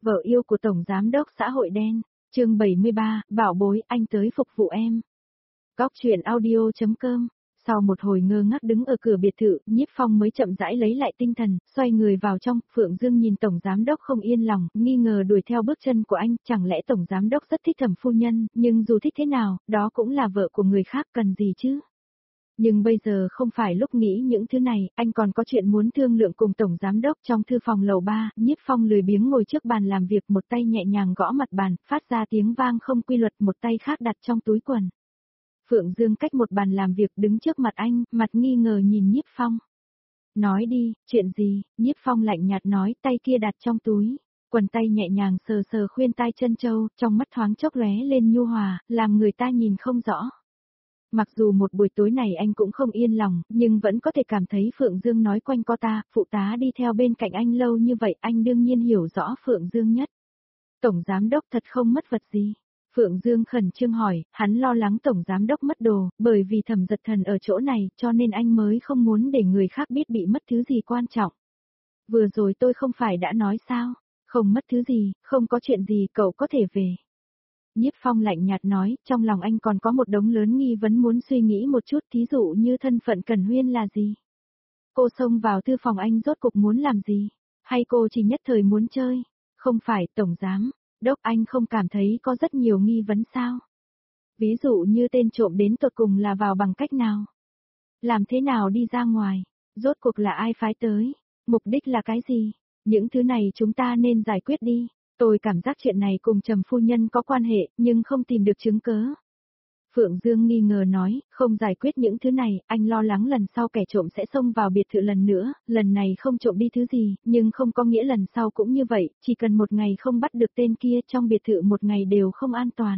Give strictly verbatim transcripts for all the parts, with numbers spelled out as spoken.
Vợ yêu của Tổng Giám đốc xã hội đen, chương bảy mươi ba, bảo bối, anh tới phục vụ em. Góc truyện audio.com. Sau một hồi ngơ ngác đứng ở cửa biệt thự, Nhiếp Phong mới chậm rãi lấy lại tinh thần, xoay người vào trong. Phượng Dương nhìn Tổng Giám đốc không yên lòng, nghi ngờ đuổi theo bước chân của anh, chẳng lẽ Tổng Giám đốc rất thích Thẩm phu nhân, nhưng dù thích thế nào, đó cũng là vợ của người khác, cần gì chứ? Nhưng bây giờ không phải lúc nghĩ những thứ này, anh còn có chuyện muốn thương lượng cùng Tổng Giám đốc. Trong thư phòng lầu ba, Nhiếp Phong lười biếng ngồi trước bàn làm việc, một tay nhẹ nhàng gõ mặt bàn, phát ra tiếng vang không quy luật, một tay khác đặt trong túi quần. Phượng Dương cách một bàn làm việc đứng trước mặt anh, mặt nghi ngờ nhìn Nhiếp Phong. Nói đi, chuyện gì? Nhiếp Phong lạnh nhạt nói, tay kia đặt trong túi. Quần tay nhẹ nhàng sờ sờ khuyên tai chân châu, trong mắt thoáng chốc lóe lên nhu hòa, làm người ta nhìn không rõ. Mặc dù một buổi tối này anh cũng không yên lòng, nhưng vẫn có thể cảm thấy Phượng Dương nói quanh co ta, phụ tá đi theo bên cạnh anh lâu như vậy, anh đương nhiên hiểu rõ Phượng Dương nhất. Tổng Giám đốc thật không mất vật gì? Phượng Dương khẩn trương hỏi, hắn lo lắng Tổng Giám đốc mất đồ, bởi vì Thẩm Giật Thần ở chỗ này, cho nên anh mới không muốn để người khác biết bị mất thứ gì quan trọng. Vừa rồi tôi không phải đã nói sao, không mất thứ gì, không có chuyện gì, cậu có thể về. Nhiếp Phong lạnh nhạt nói, trong lòng anh còn có một đống lớn nghi vấn muốn suy nghĩ một chút, thí dụ như thân phận Cẩn Huyên là gì? Cô xông vào thư phòng anh rốt cục muốn làm gì? Hay cô chỉ nhất thời muốn chơi? Không phải, Tổng Giám đốc, anh không cảm thấy có rất nhiều nghi vấn sao? Ví dụ như tên trộm đến tột cùng là vào bằng cách nào? Làm thế nào đi ra ngoài? Rốt cuộc là ai phái tới? Mục đích là cái gì? Những thứ này chúng ta nên giải quyết đi. Tôi cảm giác chuyện này cùng Trầm phu nhân có quan hệ, nhưng không tìm được chứng cớ. Phượng Dương nghi ngờ nói, không giải quyết những thứ này, anh lo lắng lần sau kẻ trộm sẽ xông vào biệt thự lần nữa, lần này không trộm đi thứ gì, nhưng không có nghĩa lần sau cũng như vậy, chỉ cần một ngày không bắt được tên kia, trong biệt thự một ngày đều không an toàn.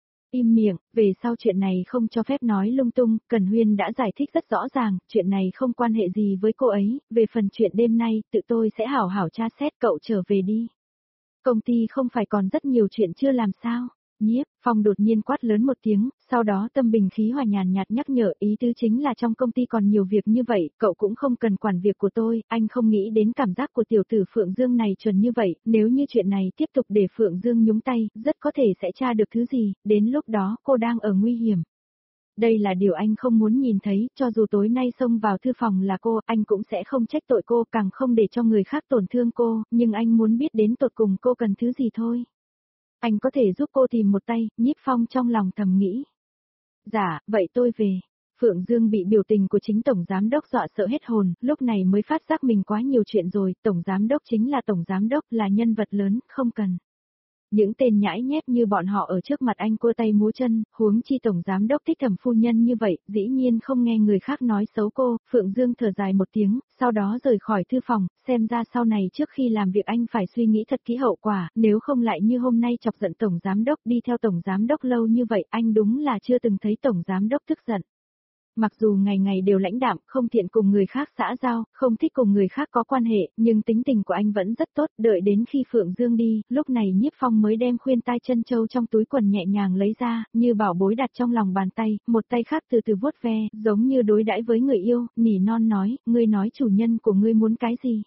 Im miệng, về sau chuyện này không cho phép nói lung tung, Cẩn Huyên đã giải thích rất rõ ràng, chuyện này không quan hệ gì với cô ấy, về phần chuyện đêm nay, tự tôi sẽ hảo hảo tra xét, cậu trở về đi. Công ty không phải còn rất nhiều chuyện chưa làm sao? Nhiếp Phong đột nhiên quát lớn một tiếng, sau đó tâm bình khí hòa nhàn nhạt nhắc nhở, ý tứ chính là trong công ty còn nhiều việc như vậy, cậu cũng không cần quản việc của tôi, anh không nghĩ đến cảm giác của tiểu tử Phượng Dương này chuẩn như vậy, nếu như chuyện này tiếp tục để Phượng Dương nhúng tay, rất có thể sẽ tra được thứ gì, đến lúc đó cô đang ở nguy hiểm. Đây là điều anh không muốn nhìn thấy, cho dù tối nay xông vào thư phòng là cô, anh cũng sẽ không trách tội cô, càng không để cho người khác tổn thương cô, nhưng anh muốn biết đến tột cùng cô cần thứ gì thôi. Anh có thể giúp cô tìm một tay, Nhiếp Phong trong lòng thầm nghĩ. Dạ, vậy tôi về. Phượng Dương bị biểu tình của chính Tổng Giám đốc dọa sợ hết hồn, lúc này mới phát giác mình quá nhiều chuyện rồi, Tổng Giám đốc chính là Tổng Giám đốc, là nhân vật lớn, không cần. Những tên nhãi nhép như bọn họ ở trước mặt anh cua tay múa chân, huống chi Tổng Giám đốc thích Thẩm phu nhân như vậy, dĩ nhiên không nghe người khác nói xấu cô. Phượng Dương thở dài một tiếng, sau đó rời khỏi thư phòng, xem ra sau này trước khi làm việc anh phải suy nghĩ thật kỹ hậu quả, nếu không lại như hôm nay chọc giận Tổng Giám đốc, đi theo Tổng Giám đốc lâu như vậy, anh đúng là chưa từng thấy Tổng Giám đốc tức giận. Mặc dù ngày ngày đều lãnh đạm, không thiện cùng người khác xã giao, không thích cùng người khác có quan hệ, nhưng tính tình của anh vẫn rất tốt, đợi đến khi Phượng Dương đi, lúc này Nhiếp Phong mới đem khuyên tai chân châu trong túi quần nhẹ nhàng lấy ra, như bảo bối đặt trong lòng bàn tay, một tay khác từ từ vuốt ve, giống như đối đãi với người yêu, nỉ non nói, ngươi nói chủ nhân của ngươi muốn cái gì?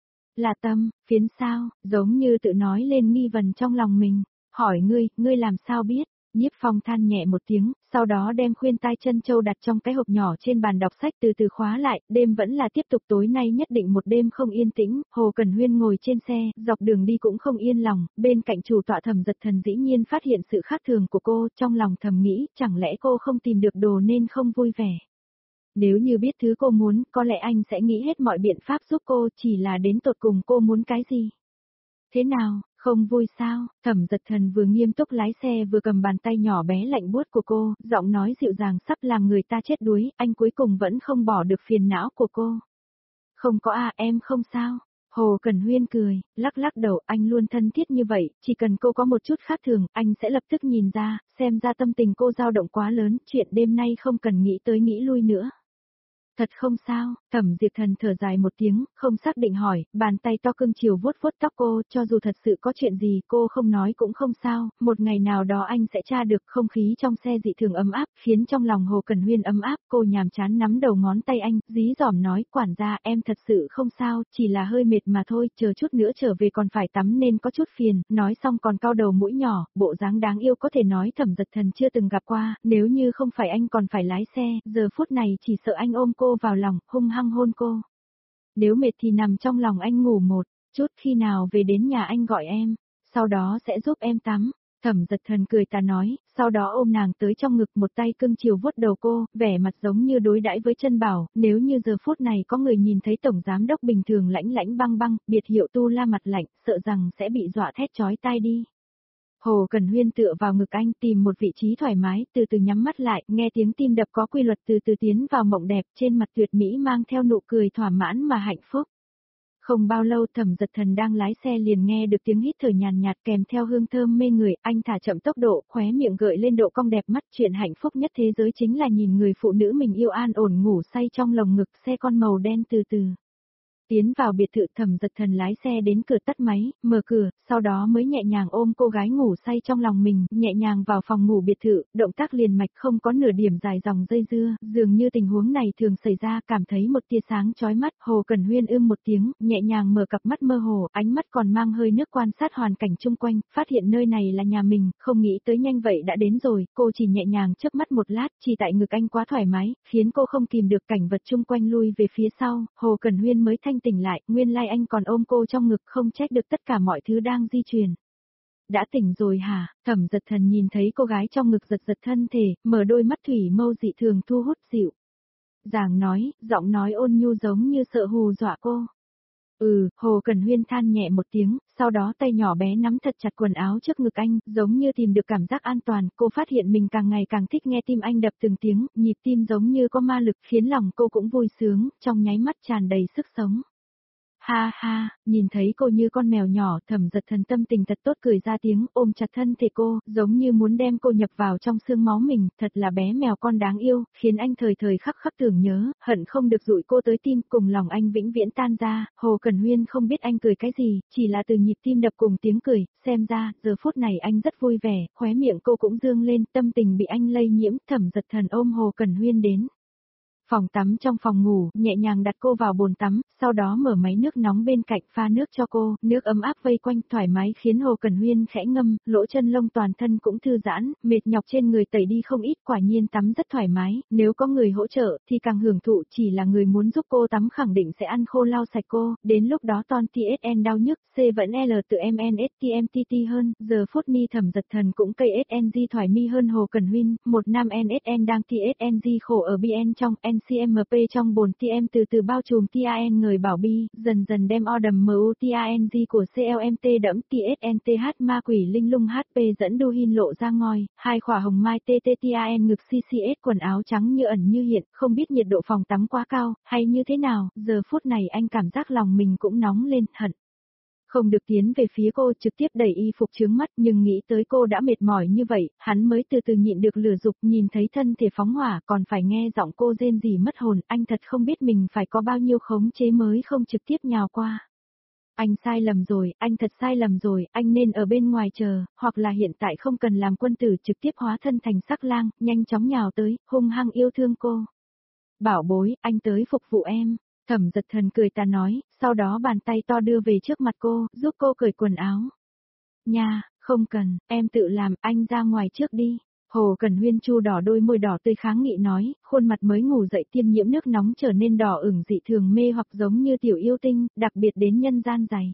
Là tâm, phiến sao, giống như tự nói lên nghi vấn trong lòng mình, hỏi ngươi, ngươi làm sao biết? Nhiếp Phong than nhẹ một tiếng, sau đó đem khuyên tai chân châu đặt trong cái hộp nhỏ trên bàn đọc sách từ từ khóa lại, đêm vẫn là tiếp tục, tối nay nhất định một đêm không yên tĩnh. Hồ Cẩn Huyên ngồi trên xe, dọc đường đi cũng không yên lòng, bên cạnh chủ tọa Thẩm Giật Thần dĩ nhiên phát hiện sự khác thường của cô, trong lòng thầm nghĩ, chẳng lẽ cô không tìm được đồ nên không vui vẻ. Nếu như biết thứ cô muốn, có lẽ anh sẽ nghĩ hết mọi biện pháp giúp cô, chỉ là đến tột cùng cô muốn cái gì. Thế nào? Không vui sao? Thẩm Giật Thần vừa nghiêm túc lái xe vừa cầm bàn tay nhỏ bé lạnh buốt của cô, giọng nói dịu dàng sắp làm người ta chết đuối, anh cuối cùng vẫn không bỏ được phiền não của cô. Không có à, em không sao. Hồ Cẩn Huyên cười, lắc lắc đầu, anh luôn thân thiết như vậy, chỉ cần cô có một chút khác thường, anh sẽ lập tức nhìn ra, xem ra tâm tình cô dao động quá lớn, chuyện đêm nay không cần nghĩ tới nghĩ lui nữa. Thật không sao, Thẩm Diệp Thần thở dài một tiếng, không xác định hỏi, bàn tay to cưng chiều vuốt vuốt tóc cô, cho dù thật sự có chuyện gì cô không nói cũng không sao, một ngày nào đó anh sẽ tra được. Không khí trong xe dị thường ấm áp, khiến trong lòng Hồ Cẩn Huyên ấm áp. Cô nhàm chán nắm đầu ngón tay anh, dí dỏm nói, quản gia em thật sự không sao, chỉ là hơi mệt mà thôi, chờ chút nữa trở về còn phải tắm nên có chút phiền. Nói xong còn cau đầu mũi nhỏ, bộ dáng đáng yêu có thể nói Thẩm Dật Thần chưa từng gặp qua, nếu như không phải anh còn phải lái xe, giờ phút này chỉ sợ anh ôm cô vào lòng, hung hăng hôn cô. Nếu mệt thì nằm trong lòng anh ngủ một chút, khi nào về đến nhà anh gọi em, sau đó sẽ giúp em tắm. Thẩm Dật Thần cười ta nói, sau đó ôm nàng tới trong ngực, một tay cưng chiều vuốt đầu cô, vẻ mặt giống như đối đãi với Chân Bảo. Nếu như giờ phút này có người nhìn thấy tổng giám đốc bình thường lãnh lãnh băng băng, biệt hiệu Tu La mặt lạnh, sợ rằng sẽ bị dọa thét chói tai đi. Hồ Cẩn Huyên tựa vào ngực anh, tìm một vị trí thoải mái, từ từ nhắm mắt lại, nghe tiếng tim đập có quy luật, từ từ tiến vào mộng đẹp, trên mặt tuyệt mỹ mang theo nụ cười thỏa mãn mà hạnh phúc. Không bao lâu Thẩm Dật Thần đang lái xe liền nghe được tiếng hít thở nhàn nhạt kèm theo hương thơm mê người, anh thả chậm tốc độ, khóe miệng gợi lên độ cong đẹp mắt. Chuyện hạnh phúc nhất thế giới chính là nhìn người phụ nữ mình yêu an ổn ngủ say trong lồng ngực. Xe con màu đen từ từ tiến vào biệt thự. Thẩm Dật Thần lái xe đến cửa tắt máy, mở cửa, sau đó mới nhẹ nhàng ôm cô gái ngủ say trong lòng mình, nhẹ nhàng vào phòng ngủ biệt thự, động tác liền mạch không có nửa điểm dài dòng dây dưa, dường như tình huống này thường xảy ra. Cảm thấy một tia sáng chói mắt, Hồ Cẩn Huyên ưm một tiếng, nhẹ nhàng mở cặp mắt mơ hồ, ánh mắt còn mang hơi nước quan sát hoàn cảnh chung quanh, phát hiện nơi này là nhà mình, không nghĩ tới nhanh vậy đã đến rồi. Cô chỉ nhẹ nhàng chớp mắt một lát, chỉ tại ngực anh quá thoải mái, khiến cô không kìm được cảnh vật chung quanh lui về phía sau. Hồ Cẩn Huyên mới thanh tỉnh lại, nguyên lai like anh còn ôm cô trong ngực, không trách được tất cả mọi thứ đang di chuyển. Đã tỉnh rồi hả? Thẩm Dật Thần nhìn thấy cô gái trong ngực giật giật thân thể, mở đôi mắt thủy mâu dị thường thu hút dịu dàng nói, giọng nói ôn nhu giống như sợ hù dọa cô. Ừ, Hồ Cẩn Huyên than nhẹ một tiếng, sau đó tay nhỏ bé nắm thật chặt quần áo trước ngực anh, giống như tìm được cảm giác an toàn. Cô phát hiện mình càng ngày càng thích nghe tim anh đập từng tiếng, nhịp tim giống như có ma lực, khiến lòng cô cũng vui sướng, trong nháy mắt tràn đầy sức sống. Ha ha, nhìn thấy cô như con mèo nhỏ, Thẩm Dật Thần tâm tình thật tốt, cười ra tiếng, ôm chặt thân thể cô, giống như muốn đem cô nhập vào trong xương máu mình. Thật là bé mèo con đáng yêu, khiến anh thời thời khắc khắc tưởng nhớ, hận không được dụi cô tới tim, cùng lòng anh vĩnh viễn tan ra. Hồ Cẩn Huyên không biết anh cười cái gì, chỉ là từ nhịp tim đập cùng tiếng cười, xem ra, giờ phút này anh rất vui vẻ, khóe miệng cô cũng dương lên, tâm tình bị anh lây nhiễm. Thẩm Dật Thần ôm Hồ Cẩn Huyên đến phòng tắm trong phòng ngủ, nhẹ nhàng đặt cô vào bồn tắm, sau đó mở máy nước nóng bên cạnh pha nước cho cô, nước ấm áp vây quanh thoải mái khiến Hồ Cẩn Huyên khẽ ngâm, lỗ chân lông toàn thân cũng thư giãn, mệt nhọc trên người tẩy đi không ít. Quả nhiên tắm rất thoải mái, nếu có người hỗ trợ thì càng hưởng thụ, chỉ là người muốn giúp cô tắm khẳng định sẽ ăn khô lau sạch cô, đến lúc đó ton tê ét en đau nhức, C vẫn L tự em en ét tê em tê tê hơn. Giờ phút ni Thẩm Dật Thần cũng cây ét en giê thoải mi hơn Hồ Cẩn Huyên, một nam en ét en đang tê ét en giê khổ ở bê en trong en xê em pê trong bồn tê em từ từ bao trùm tê a en người bảo bi, dần dần đem o đầm mu tê a en giê của xê lờ em tê đẫm tê ét en tê hát ma quỷ linh lung hát pê dẫn đu hin lộ ra ngoi, hai khỏa hồng mai tê tê tê a en ngực xê xê ét quần áo trắng như ẩn như hiện, không biết nhiệt độ phòng tắm quá cao, hay như thế nào, giờ phút này anh cảm giác lòng mình cũng nóng lên, hận không được tiến về phía cô, trực tiếp đẩy y phục chướng mắt, nhưng nghĩ tới cô đã mệt mỏi như vậy, hắn mới từ từ nhịn được lửa dục. Nhìn thấy thân thể phóng hỏa, còn phải nghe giọng cô rên rỉ mất hồn, anh thật không biết mình phải có bao nhiêu khống chế mới không trực tiếp nhào qua. Anh sai lầm rồi, anh thật sai lầm rồi, anh nên ở bên ngoài chờ, hoặc là hiện tại không cần làm quân tử, trực tiếp hóa thân thành sắc lang, nhanh chóng nhào tới, hung hăng yêu thương cô. Bảo bối, anh tới phục vụ em. Thẩm Dật Thần cười ta nói, sau đó bàn tay to đưa về trước mặt cô, giúp cô cởi quần áo. Nha, không cần, em tự làm, anh ra ngoài trước đi. Hồ Cẩn Huyên chu đỏ đôi môi đỏ tươi kháng nghị nói, khuôn mặt mới ngủ dậy tiêm nhiễm nước nóng trở nên đỏ ửng dị thường mê hoặc giống như tiểu yêu tinh, đặc biệt đến nhân gian dày.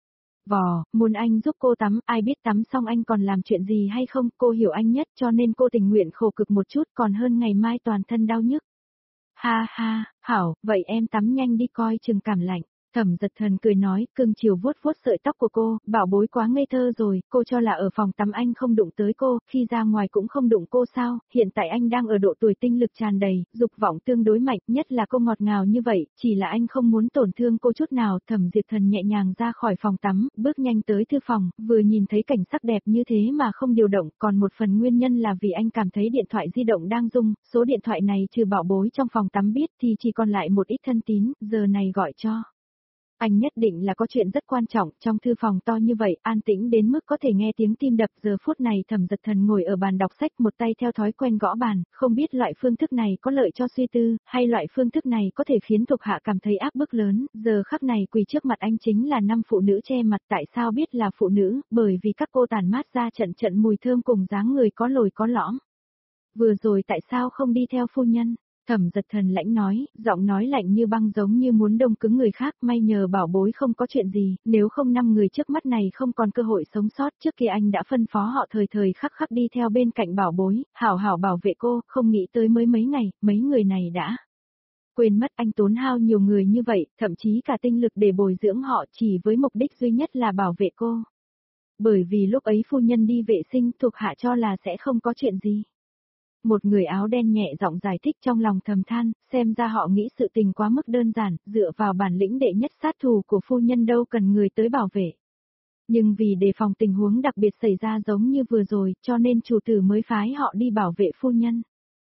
Vò, muốn anh giúp cô tắm, ai biết tắm xong anh còn làm chuyện gì hay không, cô hiểu anh nhất cho nên cô tình nguyện khổ cực một chút còn hơn ngày mai toàn thân đau nhức. Ha ha, hảo, vậy em tắm nhanh đi coi chừng cảm lạnh. Thẩm Giật Thần cười nói, cưng chiều vuốt vuốt sợi tóc của cô, bảo bối quá ngây thơ rồi, cô cho là ở phòng tắm anh không đụng tới cô, khi ra ngoài cũng không đụng cô sao, hiện tại anh đang ở độ tuổi tinh lực tràn đầy, dục vọng tương đối mạnh, nhất là cô ngọt ngào như vậy, chỉ là anh không muốn tổn thương cô chút nào. Thẩm Diệp Thần nhẹ nhàng ra khỏi phòng tắm, bước nhanh tới thư phòng, vừa nhìn thấy cảnh sắc đẹp như thế mà không điều động, còn một phần nguyên nhân là vì anh cảm thấy điện thoại di động đang rung, số điện thoại này trừ bảo bối trong phòng tắm biết thì chỉ còn lại một ít thân tín, giờ này gọi cho. Anh nhất định là có chuyện rất quan trọng, trong thư phòng to như vậy, an tĩnh đến mức có thể nghe tiếng tim đập. Giờ phút này Thẩm Giật Thần ngồi ở bàn đọc sách, một tay theo thói quen gõ bàn, không biết loại phương thức này có lợi cho suy tư, hay loại phương thức này có thể khiến thuộc hạ cảm thấy áp bức lớn. Giờ khắc này quỳ trước mặt anh chính là năm phụ nữ che mặt, tại sao biết là phụ nữ, bởi vì các cô tản mát ra trận trận mùi thơm cùng dáng người có lồi có lõm. Vừa rồi tại sao không đi theo phu nhân? Thẩm Giật Thần lãnh nói, giọng nói lạnh như băng giống như muốn đông cứng người khác, may nhờ bảo bối không có chuyện gì, nếu không năm người trước mắt này không còn cơ hội sống sót. Trước kia anh đã phân phó họ thời thời khắc khắc đi theo bên cạnh bảo bối, hảo hảo bảo vệ cô, không nghĩ tới mới mấy ngày, mấy người này đã quên mất anh tốn hao nhiều người như vậy, thậm chí cả tinh lực để bồi dưỡng họ chỉ với mục đích duy nhất là bảo vệ cô. Bởi vì lúc ấy phu nhân đi vệ sinh, thuộc hạ cho là sẽ không có chuyện gì. Một người áo đen nhẹ giọng giải thích, trong lòng thầm than, xem ra họ nghĩ sự tình quá mức đơn giản, dựa vào bản lĩnh đệ nhất sát thủ của phu nhân đâu cần người tới bảo vệ. Nhưng vì đề phòng tình huống đặc biệt xảy ra giống như vừa rồi, cho nên chủ tử mới phái họ đi bảo vệ phu nhân.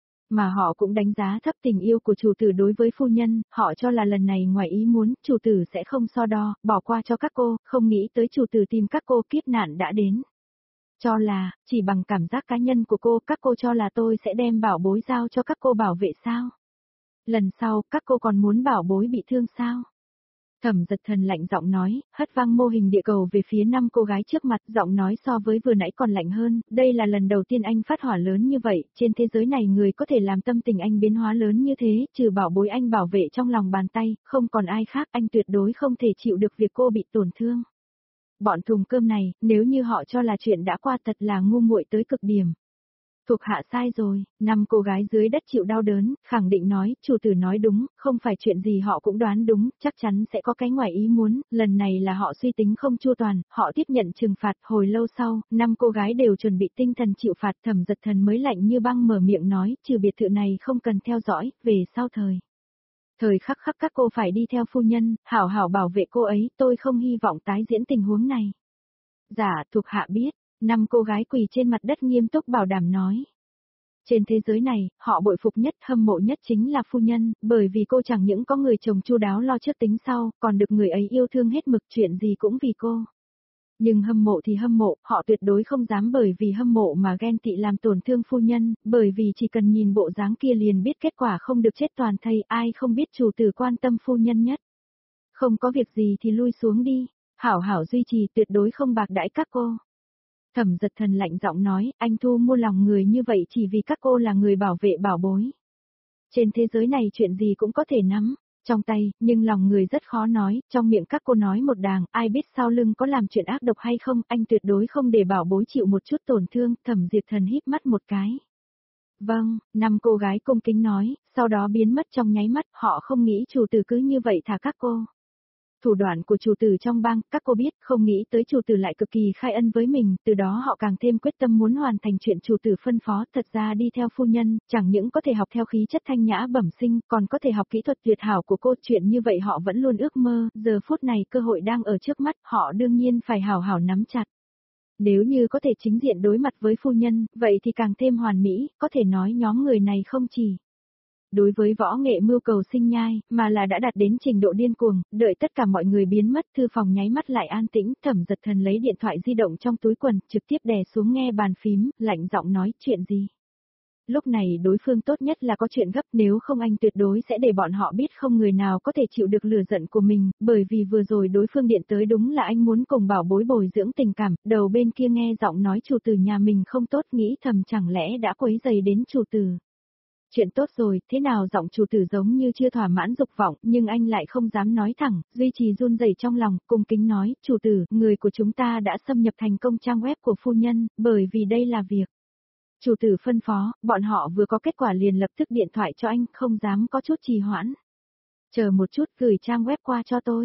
Mà họ cũng đánh giá thấp tình yêu của chủ tử đối với phu nhân, họ cho là lần này ngoài ý muốn, chủ tử sẽ không so đo, bỏ qua cho các cô, không nghĩ tới chủ tử tìm các cô, kiếp nạn đã đến. Cho là, chỉ bằng cảm giác cá nhân của cô, các cô cho là tôi sẽ đem bảo bối giao cho các cô bảo vệ sao? Lần sau, các cô còn muốn bảo bối bị thương sao? Thẩm Giật Thần lạnh giọng nói, hất văng mô hình địa cầu về phía năm cô gái trước mặt, giọng nói so với vừa nãy còn lạnh hơn, đây là lần đầu tiên anh phát hỏa lớn như vậy, trên thế giới này người có thể làm tâm tình anh biến hóa lớn như thế, trừ bảo bối anh bảo vệ trong lòng bàn tay, không còn ai khác, anh tuyệt đối không thể chịu được việc cô bị tổn thương. Bọn thùng cơm này, nếu như họ cho là chuyện đã qua thật là ngu muội tới cực điểm. Thuộc hạ sai rồi, năm cô gái dưới đất chịu đau đớn, khẳng định nói, chủ tử nói đúng, không phải chuyện gì họ cũng đoán đúng, chắc chắn sẽ có cái ngoài ý muốn, lần này là họ suy tính không chu toàn, họ tiếp nhận trừng phạt. Hồi lâu sau, năm cô gái đều chuẩn bị tinh thần chịu phạt. Thẩm Giật Thần mới lạnh như băng mở miệng nói, trừ biệt thự này không cần theo dõi, về sau thời. Thời khắc khắc các cô phải đi theo phu nhân, hảo hảo bảo vệ cô ấy, tôi không hy vọng tái diễn tình huống này. Dạ, thuộc hạ biết, năm cô gái quỳ trên mặt đất nghiêm túc bảo đảm nói. Trên thế giới này, họ bội phục nhất, hâm mộ nhất chính là phu nhân, bởi vì cô chẳng những có người chồng chu đáo lo trước tính sau, còn được người ấy yêu thương hết mực, chuyện gì cũng vì cô. Nhưng hâm mộ thì hâm mộ, họ tuyệt đối không dám bởi vì hâm mộ mà ghen tị làm tổn thương phu nhân, bởi vì chỉ cần nhìn bộ dáng kia liền biết kết quả không được chết toàn thây, ai không biết chủ tử quan tâm phu nhân nhất. Không có việc gì thì lui xuống đi, hảo hảo duy trì, tuyệt đối không bạc đãi các cô. Thẩm Giật Thần lạnh giọng nói, anh thu mua lòng người như vậy chỉ vì các cô là người bảo vệ bảo bối. Trên thế giới này chuyện gì cũng có thể nắm trong tay, nhưng lòng người rất khó nói, trong miệng các cô nói một đàng, ai biết sau lưng có làm chuyện ác độc hay không, anh tuyệt đối không để bảo bối chịu một chút tổn thương. Thẩm Diệp Thần híp mắt một cái. Vâng, năm cô gái cung kính nói, sau đó biến mất trong nháy mắt, họ không nghĩ chủ tử cứ như vậy thả các cô. Thủ đoạn của chủ tử trong bang, các cô biết, không nghĩ tới chủ tử lại cực kỳ khai ân với mình, từ đó họ càng thêm quyết tâm muốn hoàn thành chuyện chủ tử phân phó. Thật ra đi theo phu nhân, chẳng những có thể học theo khí chất thanh nhã bẩm sinh, còn có thể học kỹ thuật tuyệt hảo của cô, chuyện như vậy họ vẫn luôn ước mơ, giờ phút này cơ hội đang ở trước mắt, họ đương nhiên phải hảo hảo nắm chặt. Nếu như có thể chính diện đối mặt với phu nhân, vậy thì càng thêm hoàn mỹ, có thể nói nhóm người này không chỉ đối với võ nghệ mưu cầu sinh nhai, mà là đã đạt đến trình độ điên cuồng, đợi tất cả mọi người biến mất, thư phòng nháy mắt lại an tĩnh. Thẩm Giật Thần lấy điện thoại di động trong túi quần, trực tiếp đè xuống nghe bàn phím, lạnh giọng nói, chuyện gì? Lúc này đối phương tốt nhất là có chuyện gấp, nếu không anh tuyệt đối sẽ để bọn họ biết không người nào có thể chịu được lửa giận của mình, bởi vì vừa rồi đối phương điện tới đúng là anh muốn cùng bảo bối bồi dưỡng tình cảm. Đầu bên kia nghe giọng nói chủ tử nhà mình không tốt, nghĩ thầm chẳng lẽ đã quấy rầy đến chủ tử. Chuyện tốt rồi, thế nào? Giọng chủ tử giống như chưa thỏa mãn dục vọng, nhưng anh lại không dám nói thẳng, duy trì run rẩy trong lòng, cung kính nói, chủ tử, người của chúng ta đã xâm nhập thành công trang web của phu nhân, bởi vì đây là việc chủ tử phân phó, bọn họ vừa có kết quả liền lập tức điện thoại cho anh, không dám có chút trì hoãn. Chờ một chút, gửi trang web qua cho tôi.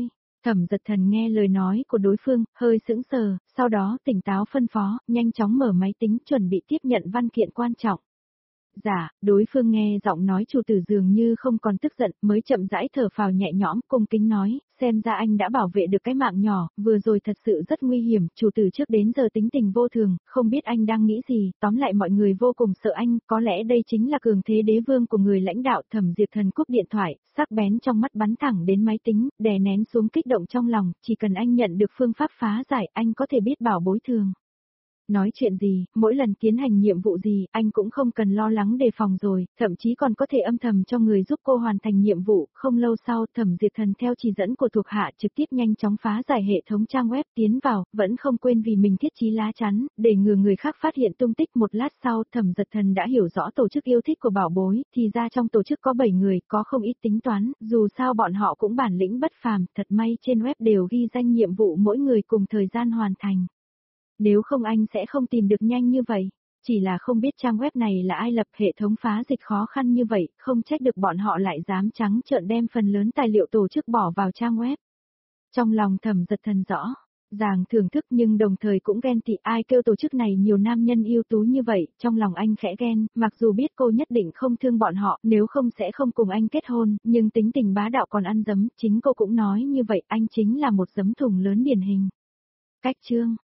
Thẩm Giật Thần nghe lời nói của đối phương, hơi sững sờ, sau đó tỉnh táo phân phó, nhanh chóng mở máy tính chuẩn bị tiếp nhận văn kiện quan trọng. Dạ, đối phương nghe giọng nói chủ tử dường như không còn tức giận, mới chậm rãi thở phào nhẹ nhõm, cung kính nói, xem ra anh đã bảo vệ được cái mạng nhỏ, vừa rồi thật sự rất nguy hiểm, chủ tử trước đến giờ tính tình vô thường, không biết anh đang nghĩ gì, tóm lại mọi người vô cùng sợ anh, có lẽ đây chính là cường thế đế vương của người lãnh đạo. Thẩm Diệp Thần cúp điện thoại, sắc bén trong mắt bắn thẳng đến máy tính, đè nén xuống kích động trong lòng, chỉ cần anh nhận được phương pháp phá giải, anh có thể biết bảo bối thường. Nói chuyện gì, mỗi lần tiến hành nhiệm vụ gì, anh cũng không cần lo lắng đề phòng rồi, thậm chí còn có thể âm thầm cho người giúp cô hoàn thành nhiệm vụ. Không lâu sau, Thẩm Diệp Thần theo chỉ dẫn của thuộc hạ trực tiếp nhanh chóng phá giải hệ thống trang web tiến vào, vẫn không quên vì mình thiết trí lá chắn, để ngừa người khác phát hiện tung tích. Một lát sau, Thẩm Diệp Thần đã hiểu rõ tổ chức yêu thích của bảo bối, thì ra trong tổ chức có bảy người, có không ít tính toán, dù sao bọn họ cũng bản lĩnh bất phàm, thật may trên web đều ghi danh nhiệm vụ mỗi người cùng thời gian hoàn thành. Nếu không anh sẽ không tìm được nhanh như vậy. Chỉ là không biết trang web này là ai lập, hệ thống phá dịch khó khăn như vậy, không trách được bọn họ lại dám trắng trợn đem phần lớn tài liệu tổ chức bỏ vào trang web. Trong lòng Thẩm Giật Thần rõ ràng thưởng thức nhưng đồng thời cũng ghen tị, ai kêu tổ chức này nhiều nam nhân ưu tú như vậy, trong lòng anh khẽ ghen, mặc dù biết cô nhất định không thương bọn họ, nếu không sẽ không cùng anh kết hôn, nhưng tính tình bá đạo còn ăn dấm, chính cô cũng nói như vậy, anh chính là một giấm thùng lớn điển hình. Cách chương